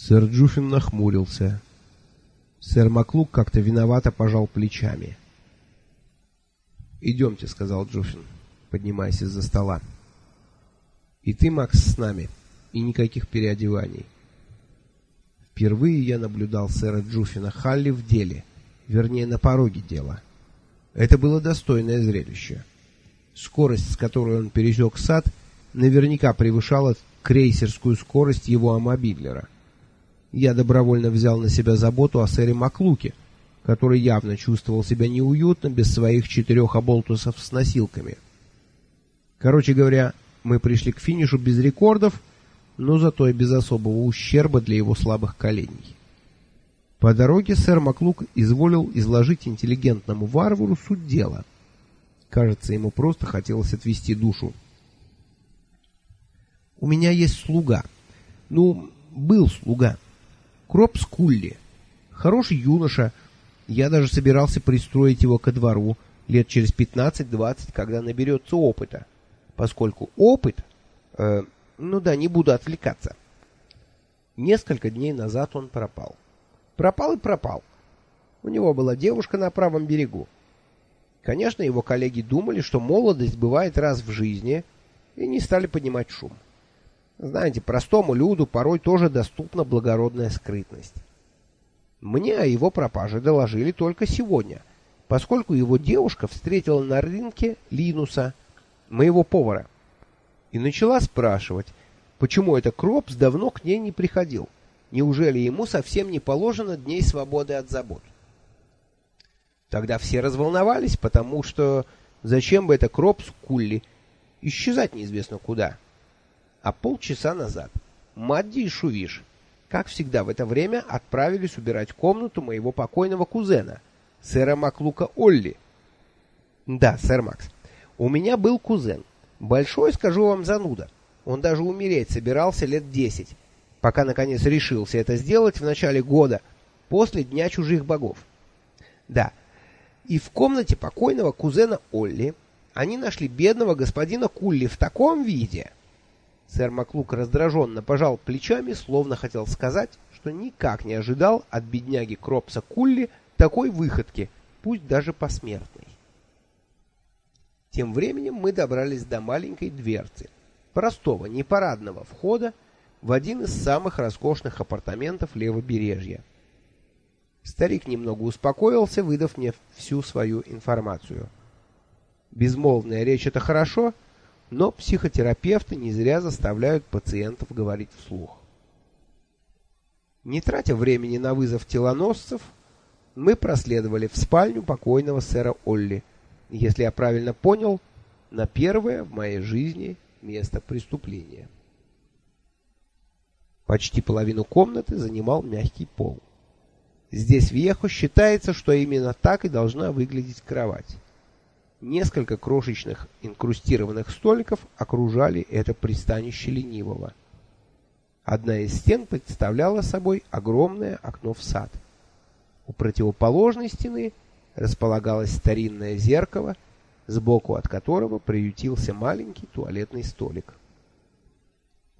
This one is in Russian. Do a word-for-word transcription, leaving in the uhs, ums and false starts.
Сэр Джуффин нахмурился. Сэр Маклук как-то виновато пожал плечами. «Идемте», — сказал Джуффин, поднимаясь из-за стола. «И ты, Макс, с нами, и никаких переодеваний». Впервые я наблюдал сэра Джуффина Халли в деле, вернее, на пороге дела. Это было достойное зрелище. Скорость, с которой он пересек сад, наверняка превышала крейсерскую скорость его амобиллера. Я добровольно взял на себя заботу о сэре Маклуке, который явно чувствовал себя неуютно без своих четырех оболтусов с носилками. Короче говоря, мы пришли к финишу без рекордов, но зато и без особого ущерба для его слабых коленей. По дороге сэр Маклук изволил изложить интеллигентному варвару суть дела. Кажется, ему просто хотелось отвести душу. «У меня есть слуга. Ну, был слуга. Кропс Кулли. Хороший юноша. Я даже собирался пристроить его ко двору лет через пятнадцать-двадцать, когда наберется опыта. Поскольку опыт... Э, ну да, не буду отвлекаться. Несколько дней назад он пропал. Пропал и пропал. У него была девушка на правом берегу. Конечно, его коллеги думали, что молодость бывает раз в жизни, и не стали поднимать шум. Знаете, простому люду порой тоже доступна благородная скрытность. Мне о его пропаже доложили только сегодня, поскольку его девушка встретила на рынке Линуса, моего повара, и начала спрашивать, почему это Кропс давно к ней не приходил. Неужели ему совсем не положено дней свободы от забот? Тогда все разволновались, потому что зачем бы это Кропс Кулли исчезать неизвестно куда. А полчаса назад Мадди и Шувиш, как всегда в это время, отправились убирать комнату моего покойного кузена, сэра Маклука Олли. Да, сэр Макс, у меня был кузен. Большой, скажу вам, зануда. Он даже умереть собирался лет десять, пока наконец решился это сделать в начале года, после Дня чужих богов. Да, и в комнате покойного кузена Олли они нашли бедного господина Кулли в таком виде... Сэр Маклук раздраженно пожал плечами, словно хотел сказать, что никак не ожидал от бедняги Кропса Кулли такой выходки, пусть даже посмертной. Тем временем мы добрались до маленькой дверцы, простого, непарадного входа в один из самых роскошных апартаментов левобережья. Старик немного успокоился, выдав мне всю свою информацию. Безмолвная речь — это хорошо, но психотерапевты не зря заставляют пациентов говорить вслух. Не тратя времени на вызов телоносцев, мы проследовали в спальню покойного сэра Олли, если я правильно понял, на первое в моей жизни место преступления. Почти половину комнаты занимал мягкий пол. Здесь в Вьехо считается, что именно так и должна выглядеть кровать. Несколько крошечных инкрустированных столиков окружали это пристанище ленивого. Одна из стен представляла собой огромное окно в сад. У противоположной стены располагалось старинное зеркало, сбоку от которого приютился маленький туалетный столик.